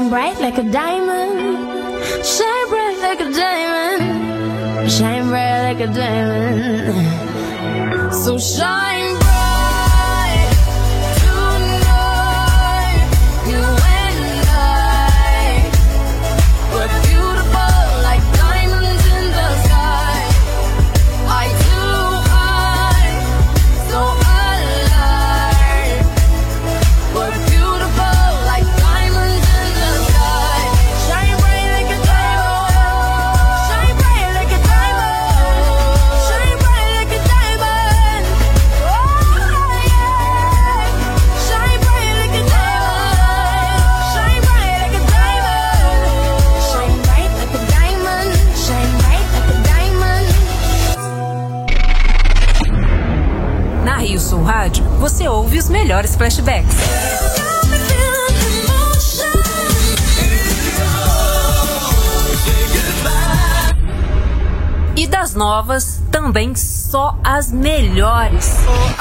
Shine bright like a diamond. Shine bright like a diamond. Shine bright like a diamond. So shine bright tonight. You and I, we're beautiful like diamonds in the sky. Eye to eye, so alive. We're beautiful like diamonds in the sky. Shine bright like a diamond. Shine bright like a diamond. Shine bright like a diamond. Oh yeah. Shine bright like a diamond. Shine bright like a diamond. Shine bright like a diamond. Shine bright like a diamond. Na Rio Sul Rádio, você ouve os melhores flashbacks. E das novas, também só as melhores.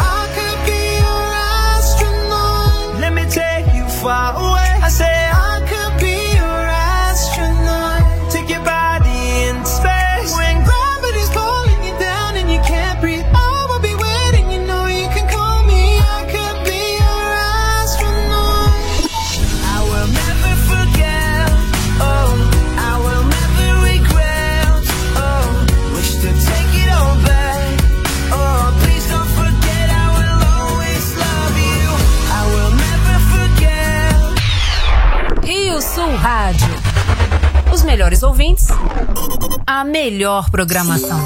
Let me take you far away. I say I could be your astronaut. Take your body into space. When gravity's pulling you down and you can't breathe, I will be waiting. You know you can call me. I could be your astronaut. I will never forget. Oh, I will never regret. Oh, wish to take it all back. Oh, please don't forget. I will always love you. I will never forget. Rio Sul Rádio. Os melhores ouvintes, a melhor programação.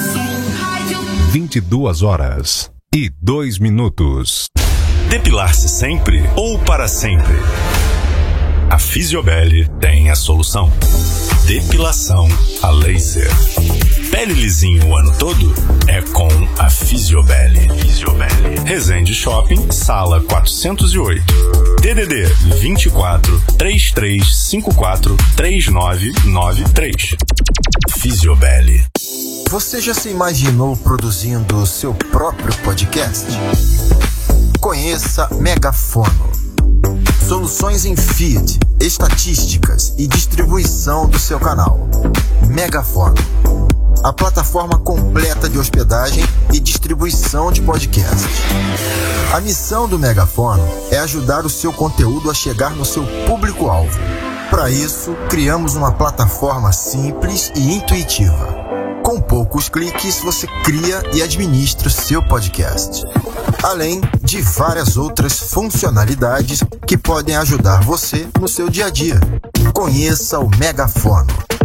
22h02. Depilar-se sempre ou para sempre? A Fisiobel tem a solução. Depilação a laser. Pele lisinha o ano todo? É com a Fisiobel. Resende Shopping, sala 408. DDD 24 3354 3993. Fisiobel. Você já se imaginou produzindo o seu próprio podcast? Conheça Megafono. Soluções em feed, estatísticas e distribuição do seu canal. Megafono. A plataforma completa de hospedagem e distribuição de podcast. A missão do Megafono é ajudar o seu conteúdo a chegar no seu público-alvo. Para isso, criamos uma plataforma simples e intuitiva. Com poucos cliques, você cria e administra o seu podcast. Além de várias outras funcionalidades que podem ajudar você no seu dia a dia. Conheça o Megafono.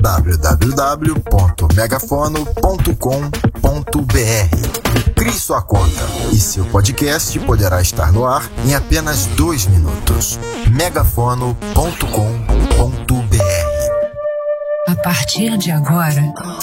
www.megafono.com.br. Crie sua conta e seu podcast poderá estar no ar em apenas 2 minutos. megafono.com.br. A partir de agora,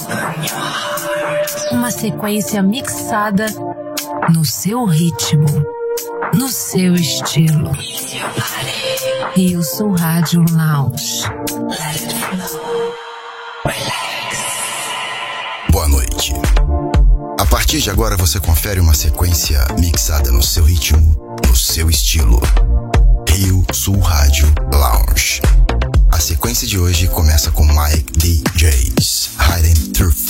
uma sequência mixada no seu ritmo, no seu estilo. Rio Sul Rádio Lounge. Let it flow. Relax. Boa noite. A partir de agora você confere uma sequência mixada no seu ritmo, no seu estilo. Rio Sul Rádio Lounge. A sequência de hoje começa com Mike DJs, Hidden Truth.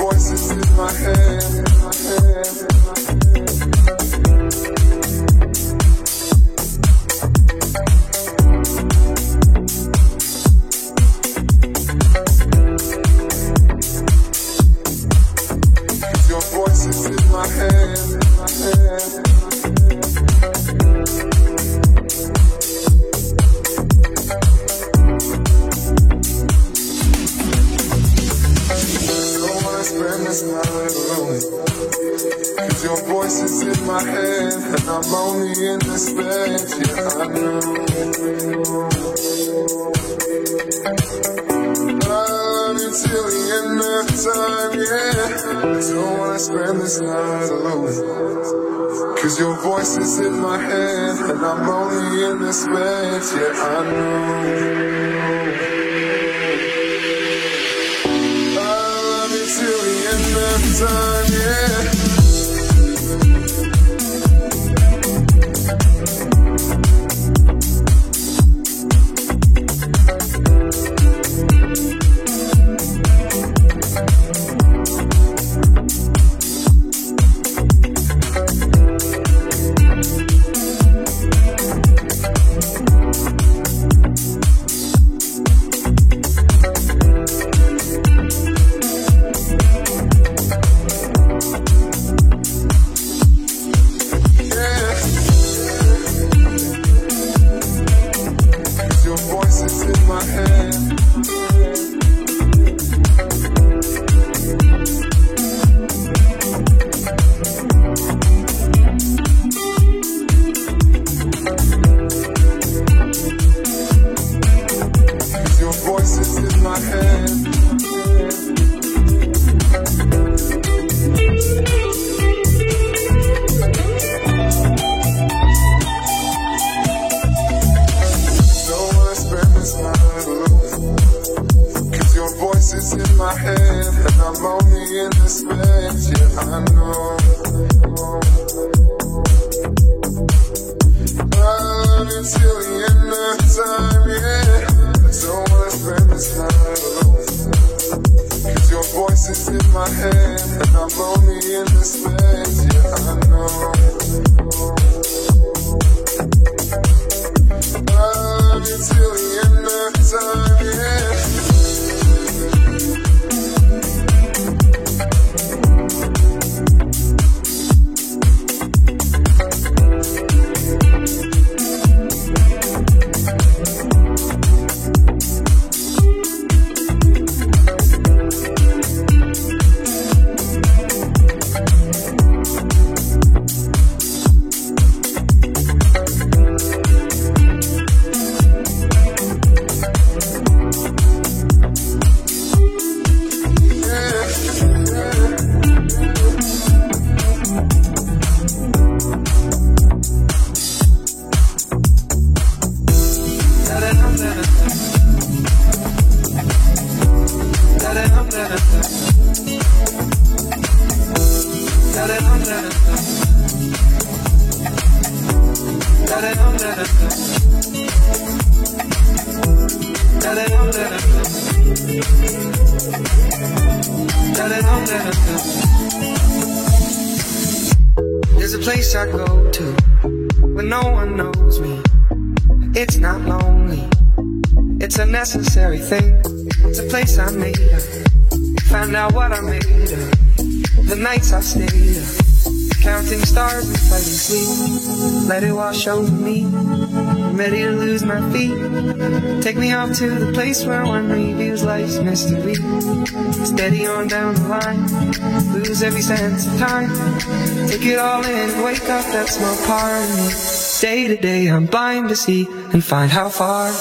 voices in my head. Your voices in my head. Cause your voice is in my head, and I'm lonely in this bed, yeah, I know. I love you till the end of time, yeah. I don't wanna spend this night alone. Cause your voice is in my head, and I'm lonely in this bed, yeah, I know. Till the end of time, yeah. There's a place I go to where no one knows me. It's not lonely, it's a necessary thing. It's a place I made up, find out what I made of. The nights I stayed up, counting stars and fighting sleep. Let it wash over me, I'm ready to lose my feet. Take me off to the place where one reviews life's mystery. Steady on down the line, lose every sense of time. Take it all in and wake up that small part of me. Day to day I'm blind to see and find how far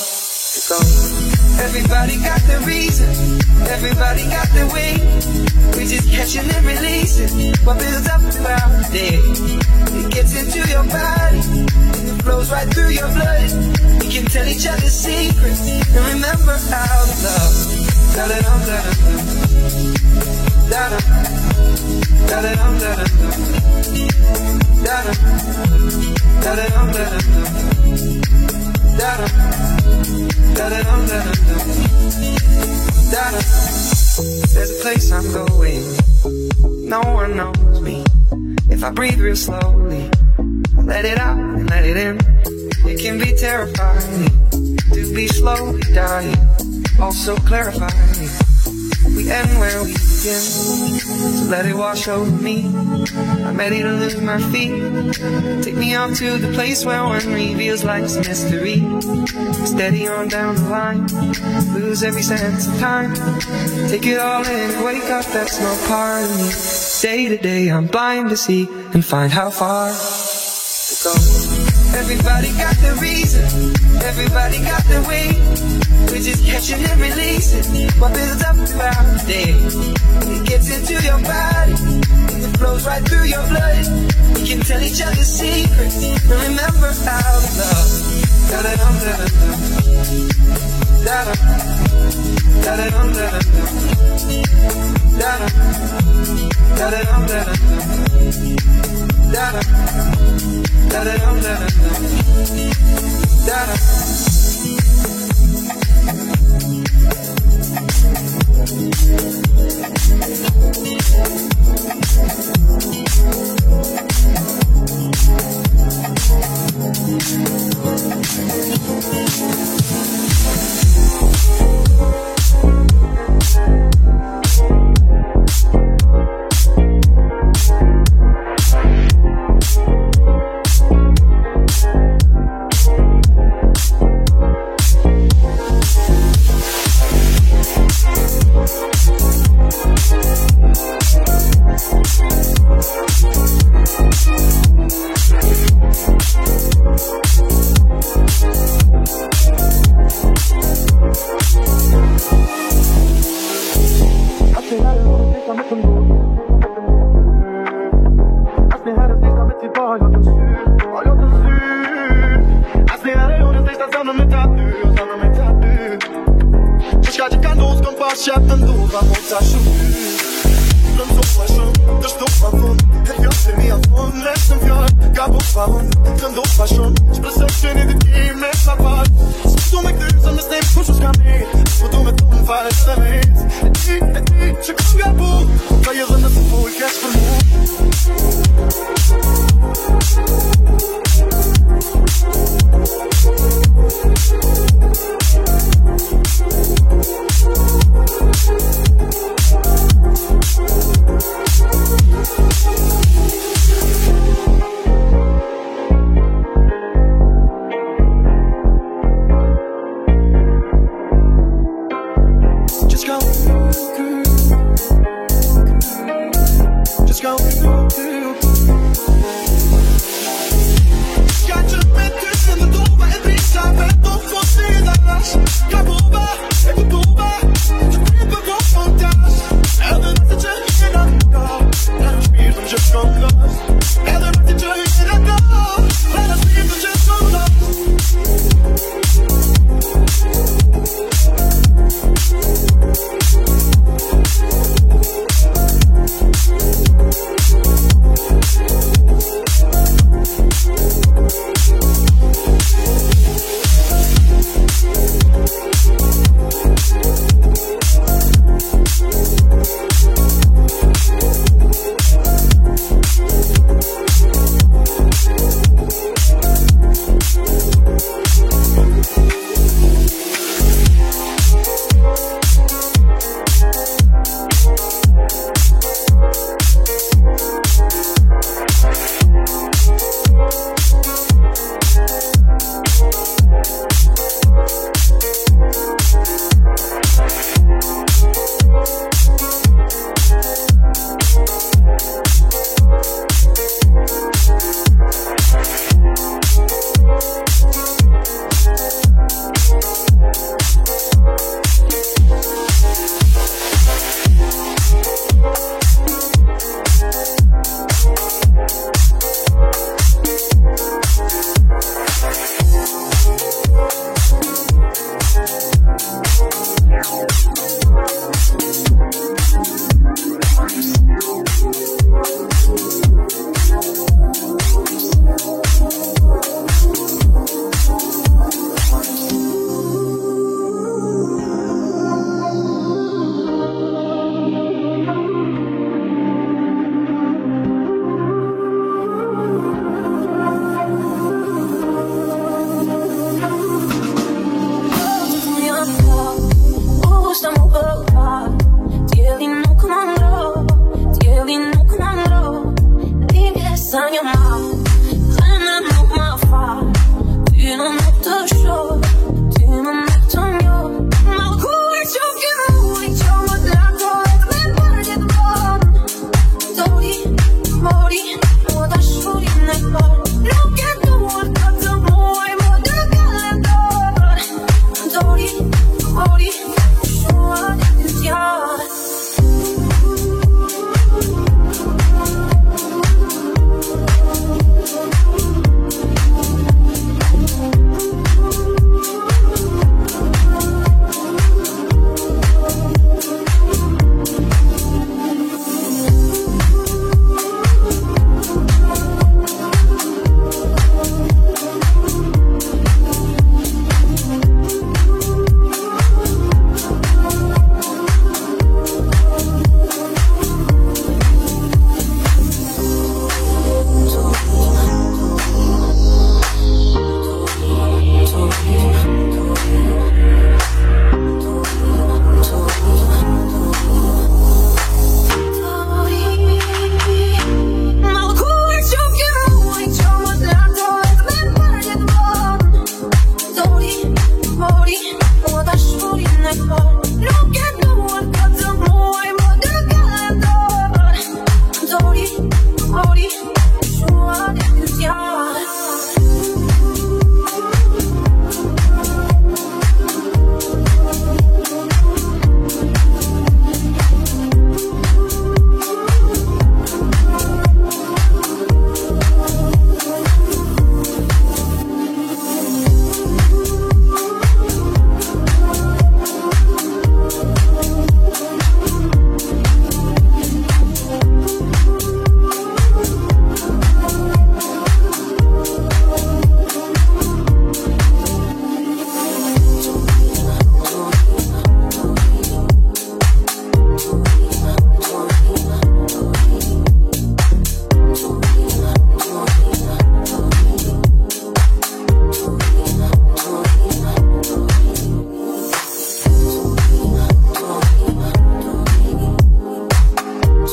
to go. Everybody got their reason, everybody got their way. We just catching and releasing what builds up throughout the day. It gets into your body, it flows right through your blood. We can tell each other secrets and remember how to love. Da-da-dum, da-da-dum, da-dum, da-da-dum, da-da-dum, da-dum, da-da-dum, da-da-dum, da-dum, da-da-dum, da-da-dum, da-dum. There's a place I'm going, no one knows me. If I breathe real slowly, I let it out and let it in. It can be terrifying to be slowly dying, also clarifying. We end where we begin, so let it wash over me. I'm ready to lose my feet. Take me off to the place where one reveals life's mystery. Steady on down the line, lose every sense of time. Take it all in and wake up, that's no part of me. Day to day I'm blind to see and find how far to go. Everybody got the reason, everybody got the way. We're just catching and releasing what builds up throughout the day. It gets into your body and it flows right through your blood. We can tell each other secrets and remember our love. Da-da-dum, da-da-dum. Da-dum. Da-da-dum, da-da-dum. Da-dum. Da-da-dum, da-da-dum. Da-dum. Da-da-dum, da-da-dum. Da-dum.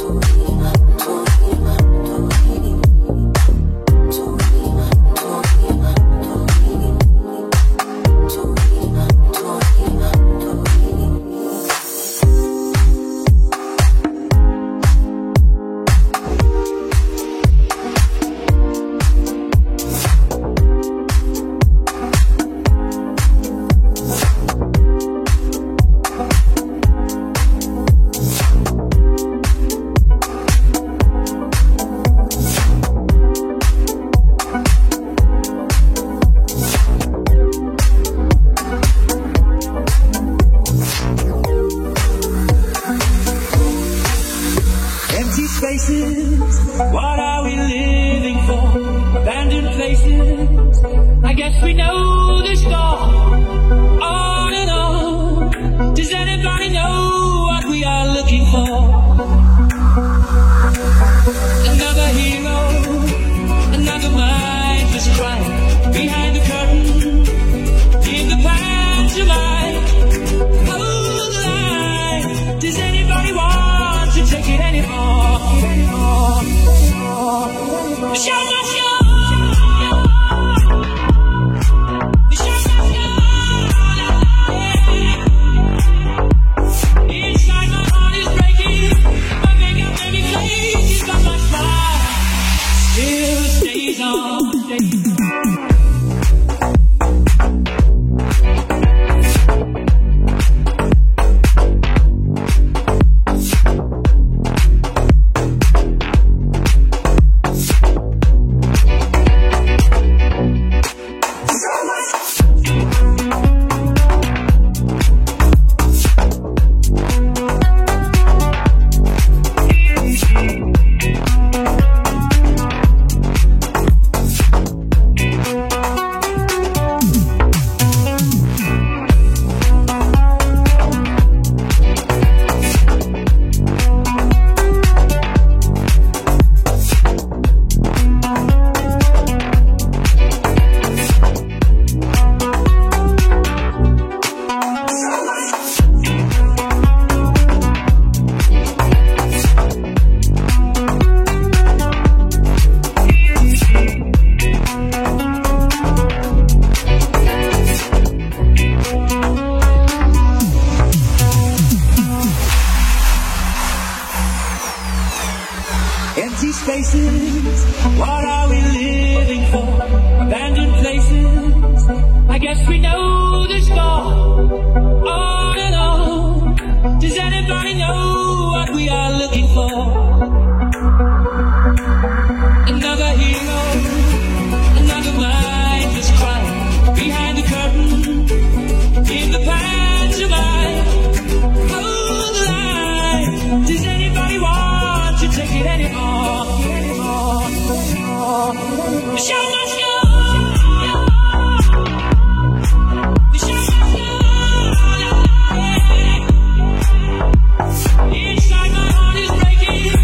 Inside my heart is breaking.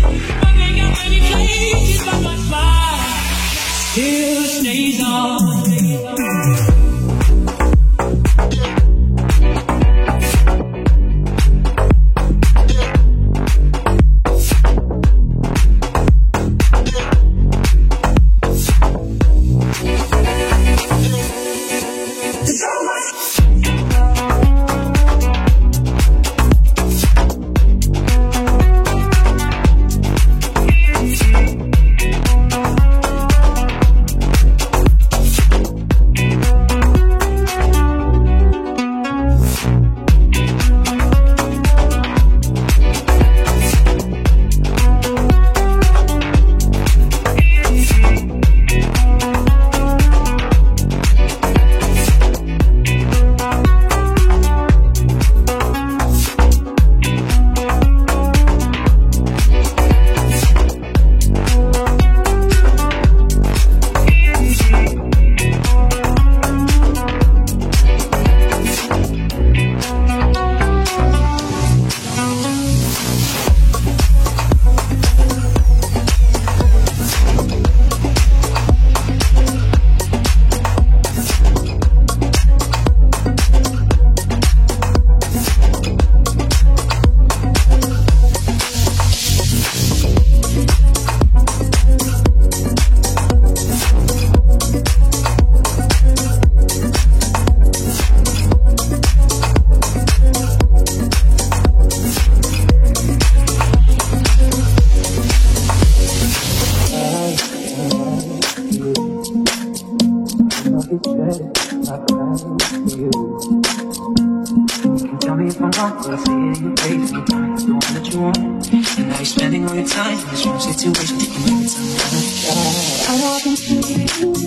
spending all your time in this wrong situation. You can make it sound I know I can see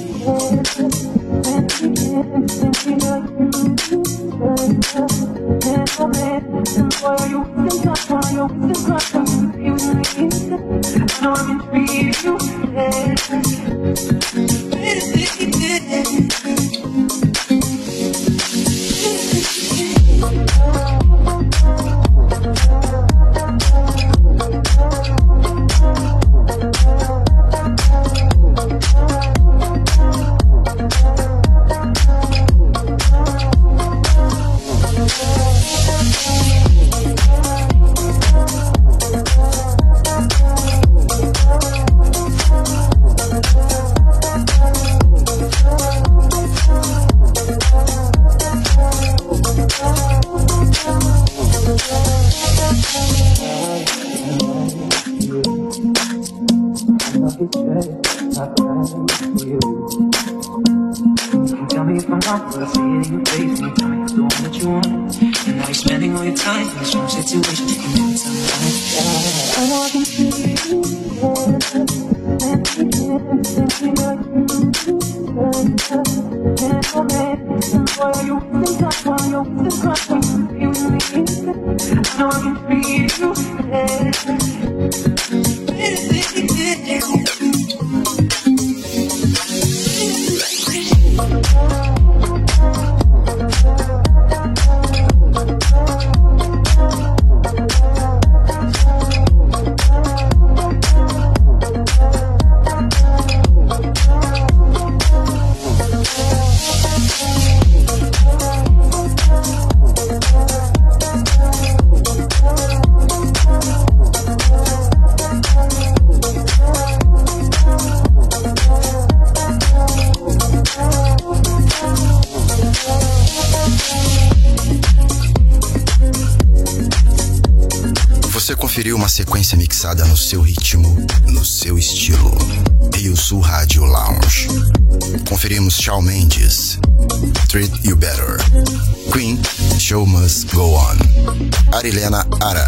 Conferiu uma sequência mixada no seu ritmo, no seu estilo. Rio Sul Rádio Lounge. Conferimos Shawn Mendes, Treat You Better, Queen, Show Must Go On, Arilena Ara,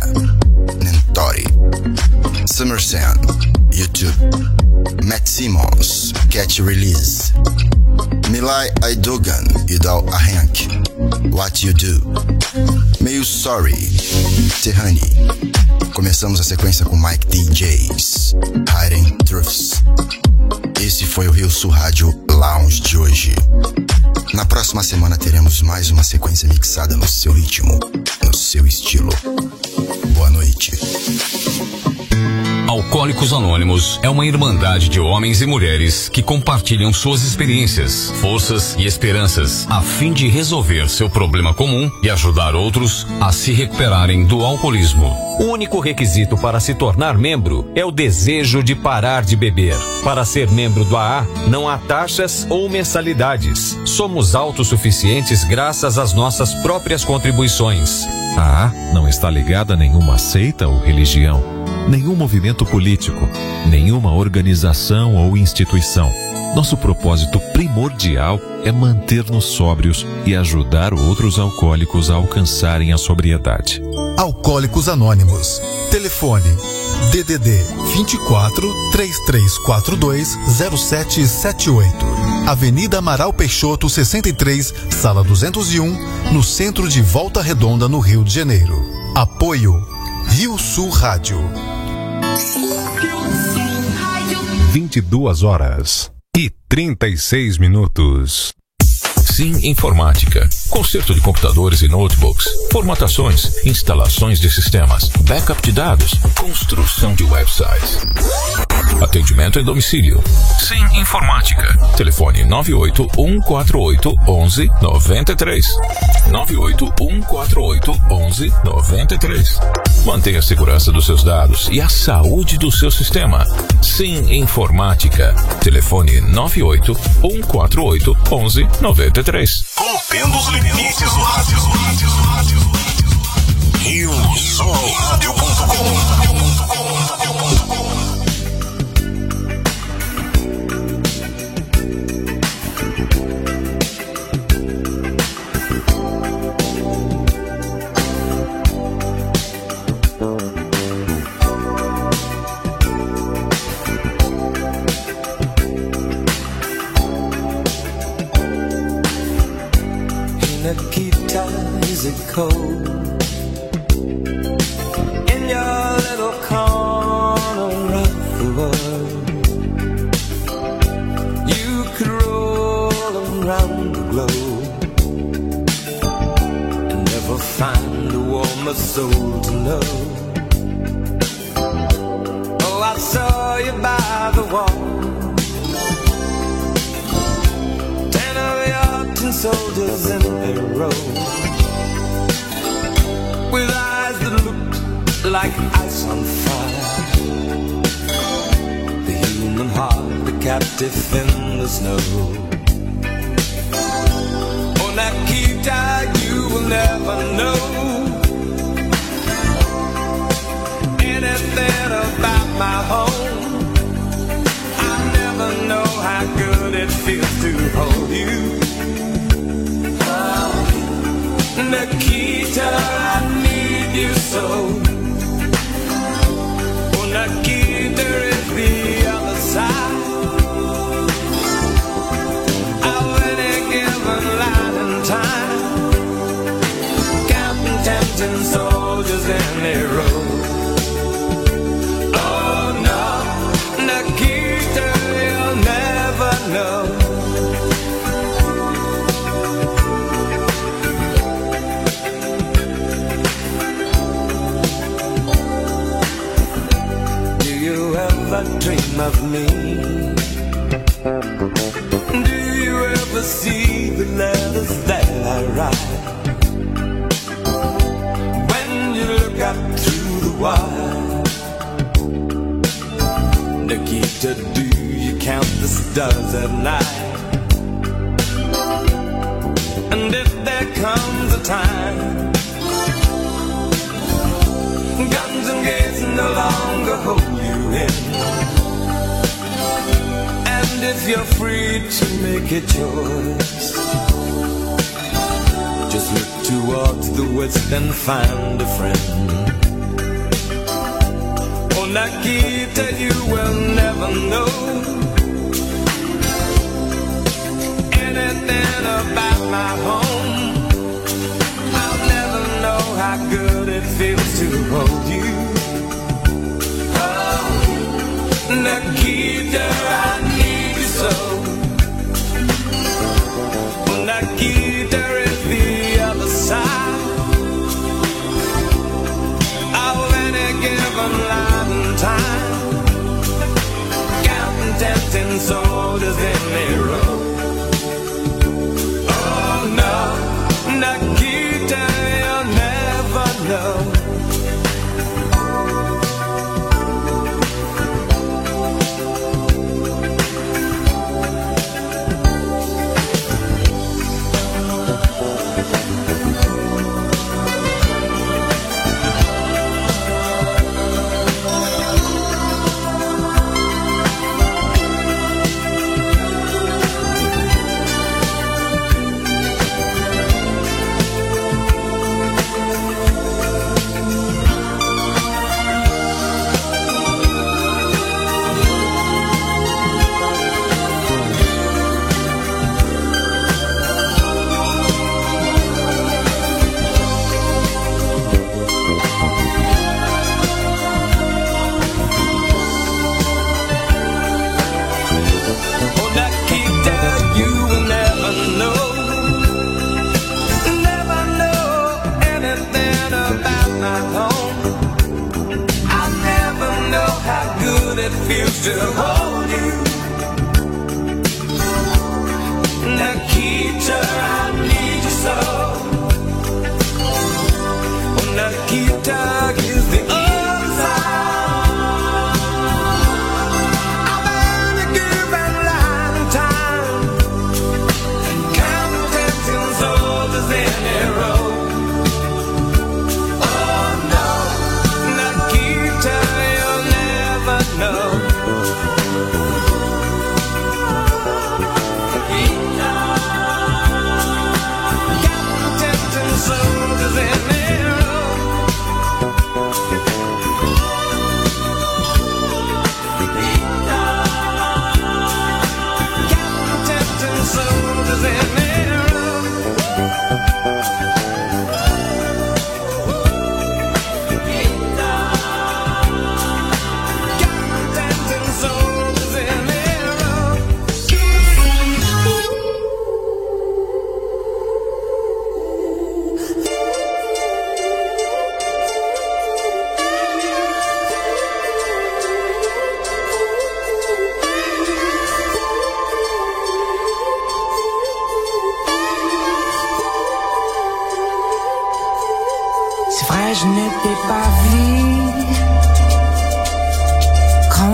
Nentori, Summer Sam, YouTube, Matt Simmons, Catch Release, Milai Aidogan, Idal Ahank, What You Do, Meio Sorry, Tehani. Começamos a sequência com Mike DJs, Hiding Truths. Esse foi o Rio Sul Rádio Lounge de hoje. Na próxima semana teremos mais uma sequência mixada no seu ritmo, no seu estilo. Boa noite. Alcoólicos Anônimos é uma irmandade de homens e mulheres que compartilham suas experiências, forças e esperanças a fim de resolver seu problema comum e ajudar outros a se recuperarem do alcoolismo. O único requisito para se tornar membro é o desejo de parar de beber. Para ser membro do AA, não há taxas ou mensalidades. Somos autossuficientes graças às nossas próprias contribuições. A AA não está ligada a nenhuma seita ou religião, nenhum movimento político, nenhuma organização ou instituição. Nosso propósito primordial é manter-nos sóbrios e ajudar outros alcoólicos a alcançarem a sobriedade. Alcoólicos Anônimos. Telefone DDD 24 3342 0778. Avenida Amaral Peixoto 63, Sala 201, no centro de Volta Redonda, no Rio de Janeiro. Apoio Rio Sul Rádio. 22h36. Sim Informática. Conserto de computadores e notebooks, formatações, instalações de sistemas, backup de dados, construção de websites. Atendimento em domicílio. Sim Informática. Telefone 981481193. 981481193. Mantenha a segurança dos seus dados e a saúde do seu sistema. Sim Informática. Telefone 981481193. Rompendo os limites do rádio. RioSulRadio.com. is it cold? In your little corner of the world, you could roll around the globe and never find a warmer soul to know. Oh, I saw you by the wall, 10 of your tin soldiers in a row, with eyes that looked like ice on fire. The human heart, the captive in the snow. Oh, Nikita, you will never know anything about my home. I never know how good it feels to hold you. Oh, Nikita, I need you so. Oh, Nikita is the other side of any given line and time, counting tempting soldiers in a row. Oh no, Nikita, you'll never know. Dream of me? Do you ever see the letters that I write? When you look up through the wire, Nikita, do you count the stars at night? And if there comes a time guns and gates no longer hold you in, and if you're free to make a choice, just look towards the west and find a friend. Oh, Nikita, you will never know anything about my home. I'll never know how good it feels to hold you. Oh, Nikita, I need you so. Oh, Nikita is the other side of any given line and time, counting tempting soldiers in a row. Oh no, Nikita, you'll never know. Feels to hold you, Nikita, I need you so. Oh, Nikita is the other side of any given line and time, counting tempting soldiers in a row. Oh no, Nikita, you'll never know.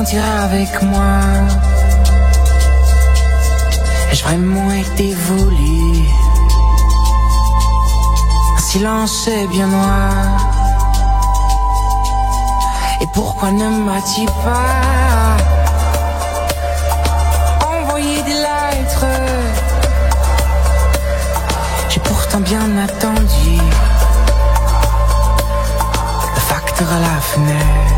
mentir avec moi? Ai-je vraiment été voulu? Un silence bien noir. Et pourquoi ne m'as-tu pas envoyé des lettres? J'ai pourtant bien attendu le facteur à la fenêtre.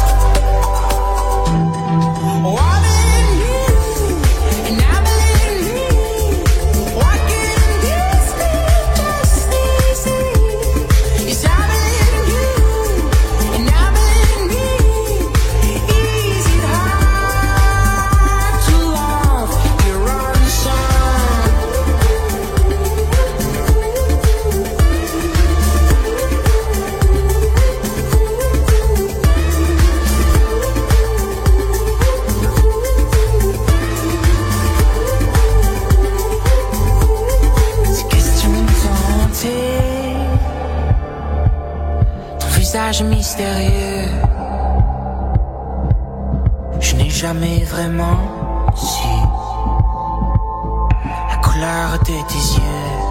Mystérieux, je n'ai jamais vraiment su la couleur de tes yeux.